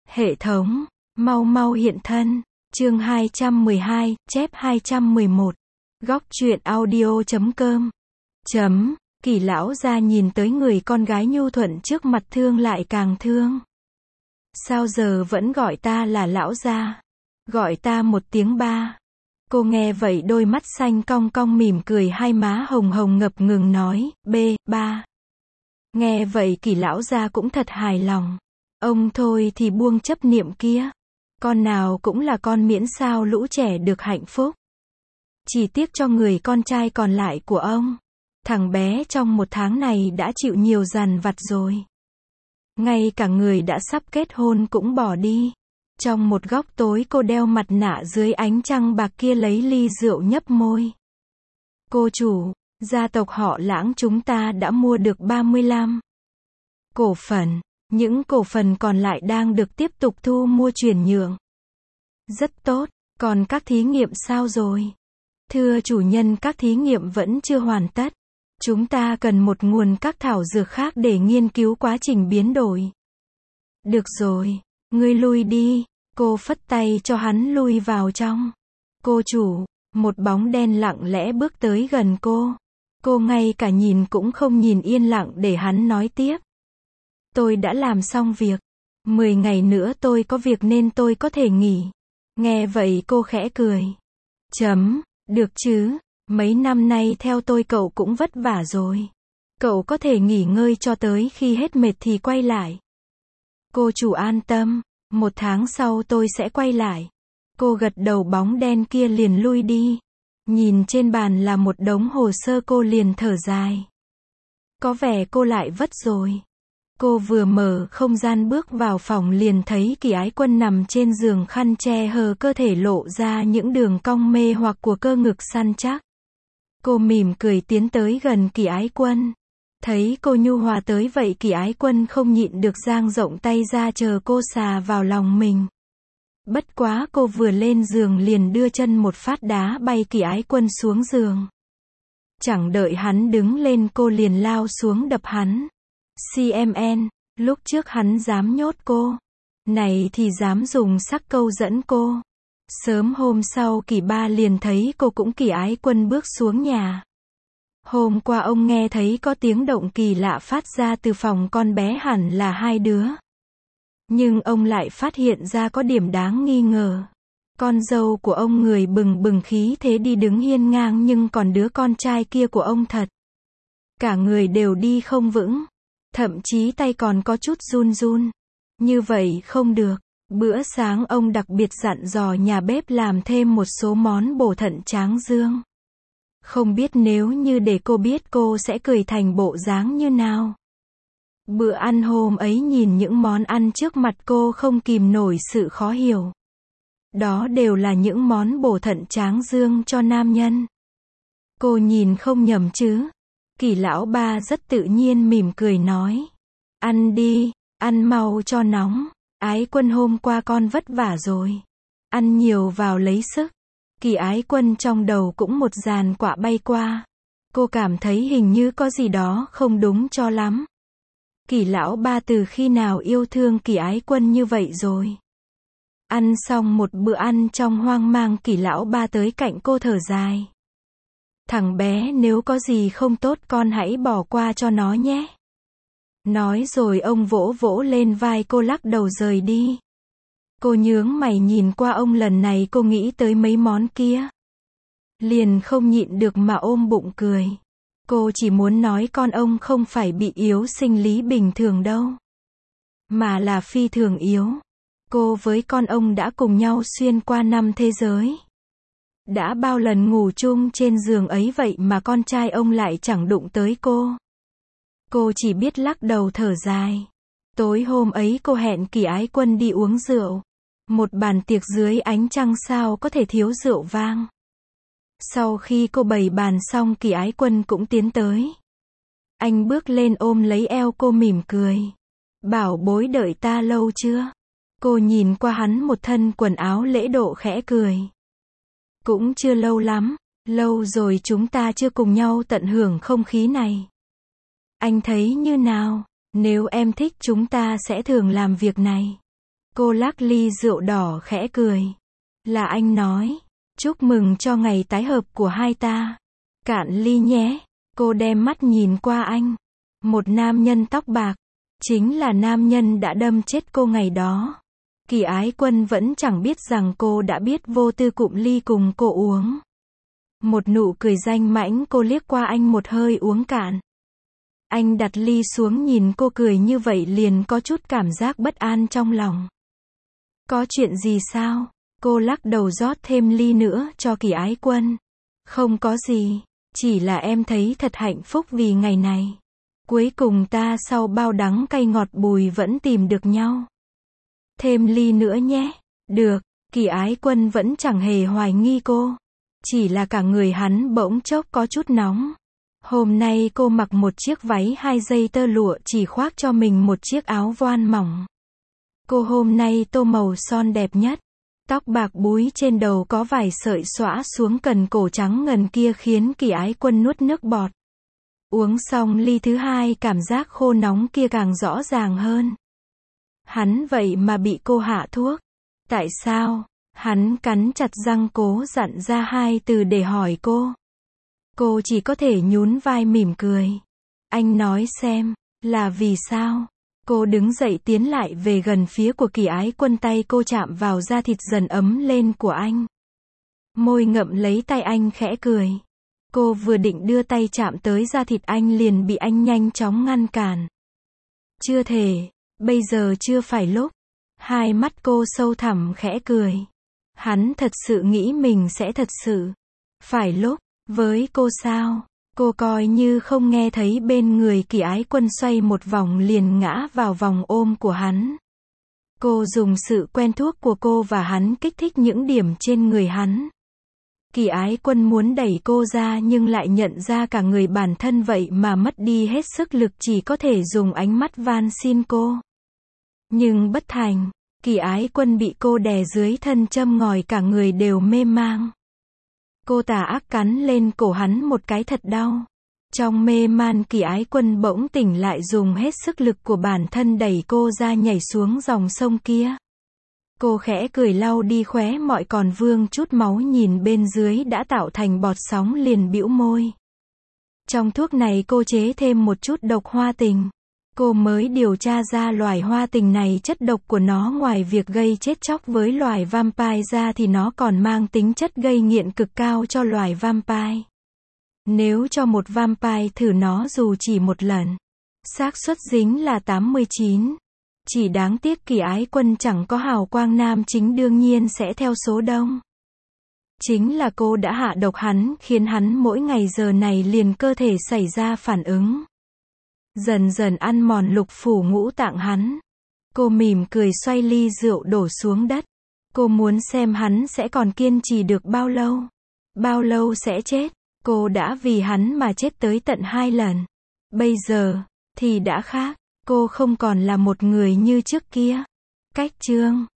Hệ thống, mau mau hiện thân. Chương 212, chép 211. Góc truyện audio.com. Kỳ lão gia nhìn tới người con gái nhu thuận trước mặt thương lại càng thương. Sao giờ vẫn gọi ta là lão gia? Gọi ta một tiếng ba. Cô nghe vậy đôi mắt xanh cong cong mỉm cười, hai má hồng hồng ngập ngừng nói, ba. Nghe vậy Kỳ lão gia cũng thật hài lòng. Ông thôi thì buông chấp niệm kia. Con nào cũng là con, miễn sao lũ trẻ được hạnh phúc. Chỉ tiếc cho người con trai còn lại của ông. Thằng bé trong một tháng này đã chịu nhiều dằn vặt rồi. Ngay cả người đã sắp kết hôn cũng bỏ đi. Trong một góc tối cô đeo mặt nạ dưới ánh trăng bạc kia lấy ly rượu nhấp môi. Cô chủ, gia tộc họ Lãng chúng ta đã mua được 35 cổ phần. Những cổ phần còn lại đang được tiếp tục thu mua chuyển nhượng. Rất tốt, còn các thí nghiệm sao rồi? Thưa chủ nhân, các thí nghiệm vẫn chưa hoàn tất. Chúng ta cần một nguồn các thảo dược khác để nghiên cứu quá trình biến đổi. Được rồi, ngươi lui đi. Cô phất tay cho hắn lui vào trong. Cô chủ, một bóng đen lặng lẽ bước tới gần cô. Cô ngay cả nhìn cũng không nhìn, yên lặng để hắn nói tiếp. Tôi đã làm xong việc. 10 ngày nữa tôi có việc nên tôi có thể nghỉ. Nghe vậy cô khẽ cười. Được chứ, mấy năm nay theo tôi cậu cũng vất vả rồi. Cậu có thể nghỉ ngơi cho tới khi hết mệt thì quay lại. Cô chủ an tâm, 1 tháng sau tôi sẽ quay lại. Cô gật đầu, bóng đen kia liền lui đi. Nhìn trên bàn là một đống hồ sơ, cô liền thở dài. Có vẻ cô lại vất rồi. Cô vừa mở không gian bước vào phòng liền thấy Kỳ Ái Quân nằm trên giường, khăn che hờ cơ thể lộ ra những đường cong mê hoặc của cơ ngực săn chắc. Cô mỉm cười tiến tới gần Kỳ Ái Quân. Thấy cô nhu hòa tới vậy, Kỳ Ái Quân không nhịn được dang rộng tay ra chờ cô xà vào lòng mình. Bất quá cô vừa lên giường liền đưa chân một phát đá bay Kỳ Ái Quân xuống giường. Chẳng đợi hắn đứng lên cô liền lao xuống đập hắn. CMN, lúc trước hắn dám nhốt cô, này thì dám dùng sắc câu dẫn cô. Sớm hôm sau Kỳ ba liền thấy cô cũng Kỳ Ái Quân bước xuống nhà. Hôm qua ông nghe thấy có tiếng động kỳ lạ phát ra từ phòng con bé, hẳn là hai đứa. Nhưng ông lại phát hiện ra có điểm đáng nghi ngờ. Con dâu của ông người bừng bừng khí thế đi đứng hiên ngang, nhưng còn đứa con trai kia của ông thật. Cả người đều đi không vững. Thậm chí tay còn có chút run run. Như vậy không được. Bữa sáng ông đặc biệt dặn dò nhà bếp làm thêm một số món bổ thận tráng dương. Không biết nếu như để cô biết cô sẽ cười thành bộ dáng như nào. Bữa ăn hôm ấy nhìn những món ăn trước mặt cô không kìm nổi sự khó hiểu. Đó đều là những món bổ thận tráng dương cho nam nhân. Cô nhìn không nhầm chứ? Kỳ lão ba rất tự nhiên mỉm cười nói. Ăn đi, ăn mau cho nóng. Ái Quân, hôm qua con vất vả rồi. Ăn nhiều vào lấy sức. Kỳ Ái Quân trong đầu cũng một dàn quả bay qua. Cô cảm thấy hình như có gì đó không đúng cho lắm. Kỳ lão ba từ khi nào yêu thương Kỳ Ái Quân như vậy rồi? Ăn xong một bữa ăn trong hoang mang, Kỳ lão ba tới cạnh cô thở dài. Thằng bé, nếu có gì không tốt con hãy bỏ qua cho nó nhé. Nói rồi ông vỗ vỗ lên vai cô, lắc đầu rời đi. Cô nhướng mày nhìn qua ông, lần này cô nghĩ tới mấy món kia. Liền không nhịn được mà ôm bụng cười. Cô chỉ muốn nói con ông không phải bị yếu sinh lý bình thường đâu. Mà là phi thường yếu. Cô với con ông đã cùng nhau xuyên qua 5 thế giới. Đã bao lần ngủ chung trên giường ấy vậy mà con trai ông lại chẳng đụng tới cô. Cô chỉ biết lắc đầu thở dài. Tối hôm ấy cô hẹn Kỳ Ái Quân đi uống rượu. Một bàn tiệc dưới ánh trăng sao có thể thiếu rượu vang. Sau khi cô bày bàn xong, Kỳ Ái Quân cũng tiến tới. Anh bước lên ôm lấy eo cô mỉm cười. Bảo bối, đợi ta lâu chưa? Cô nhìn qua hắn một thân quần áo lễ độ khẽ cười. Cũng chưa lâu lắm, lâu rồi chúng ta chưa cùng nhau tận hưởng không khí này. Anh thấy như nào? Nếu em thích chúng ta sẽ thường làm việc này. Cô lắc ly rượu đỏ khẽ cười. Là anh nói. Chúc mừng cho ngày tái hợp của hai ta. Cạn ly nhé. Cô đem mắt nhìn qua anh. Một nam nhân tóc bạc. Chính là nam nhân đã đâm chết cô ngày đó. Kỳ Ái Quân vẫn chẳng biết rằng cô đã biết vô tư cụm ly cùng cô uống. Một nụ cười danh mãnh, cô liếc qua anh một hơi uống cạn. Anh đặt ly xuống nhìn cô cười như vậy liền có chút cảm giác bất an trong lòng. Có chuyện gì sao? Cô lắc đầu rót thêm ly nữa cho Kỳ Ái Quân. Không có gì, chỉ là em thấy thật hạnh phúc vì ngày này. Cuối cùng ta sau bao đắng cay ngọt bùi vẫn tìm được nhau. Thêm ly nữa nhé. Được, Kỳ Ái Quân vẫn chẳng hề hoài nghi cô. Chỉ là cả người hắn bỗng chốc có chút nóng. Hôm nay cô mặc một chiếc váy 2 dây tơ lụa chỉ khoác cho mình một chiếc áo voan mỏng. Cô hôm nay tô màu son đẹp nhất. Tóc bạc búi trên đầu có vài sợi xõa xuống cần cổ trắng ngần kia khiến Kỳ Ái Quân nuốt nước bọt. Uống xong ly thứ hai cảm giác khô nóng kia càng rõ ràng hơn. Hắn vậy mà bị cô hạ thuốc. Tại sao? Hắn cắn chặt răng cố dặn ra 2 từ để hỏi cô. Cô chỉ có thể nhún vai mỉm cười. Anh nói xem, là vì sao? Cô đứng dậy tiến lại về gần phía của Kỳ Ái Quân, tay cô chạm vào da thịt dần ấm lên của anh. Môi ngậm lấy tay anh khẽ cười. Cô vừa định đưa tay chạm tới da thịt anh liền bị anh nhanh chóng ngăn cản. Chưa thể, bây giờ chưa phải lúc. Hai mắt cô sâu thẳm khẽ cười. Hắn thật sự nghĩ mình sẽ thật sự phải lúc với cô sao? Cô coi như không nghe thấy bên người Kỳ Ái Quân xoay một vòng liền ngã vào vòng ôm của hắn. Cô dùng sự quen thuộc của cô và hắn kích thích những điểm trên người hắn. Kỳ Ái Quân muốn đẩy cô ra nhưng lại nhận ra cả người bản thân vậy mà mất đi hết sức lực, chỉ có thể dùng ánh mắt van xin cô. Nhưng bất thành, Kỳ Ái Quân bị cô đè dưới thân châm ngòi, cả người đều mê mang. Cô tà ác cắn lên cổ hắn một cái thật đau. Trong mê man Kỳ Ái Quân bỗng tỉnh lại, dùng hết sức lực của bản thân đẩy cô ra nhảy xuống dòng sông kia. Cô khẽ cười lau đi khóe môi còn vương chút máu, nhìn bên dưới đã tạo thành bọt sóng liền bĩu môi. Trong thuốc này cô chế thêm một chút độc hoa tình. Cô mới điều tra ra loài hoa tình này chất độc của nó ngoài việc gây chết chóc với loài vampire ra thì nó còn mang tính chất gây nghiện cực cao cho loài vampire. Nếu cho một vampire thử nó dù chỉ một lần, xác suất dính là 89. Chỉ đáng tiếc Kỳ Ái Quân chẳng có hào quang nam chính, đương nhiên sẽ theo số đông. Chính là cô đã hạ độc hắn, khiến hắn mỗi ngày giờ này liền cơ thể xảy ra phản ứng. Dần dần ăn mòn lục phủ ngũ tạng hắn. Cô mỉm cười xoay ly rượu đổ xuống đất. Cô muốn xem hắn sẽ còn kiên trì được bao lâu. Bao lâu sẽ chết. Cô đã vì hắn mà chết tới tận 2 lần. Bây giờ thì đã khác. Cô không còn là một người như trước kia. Cách chương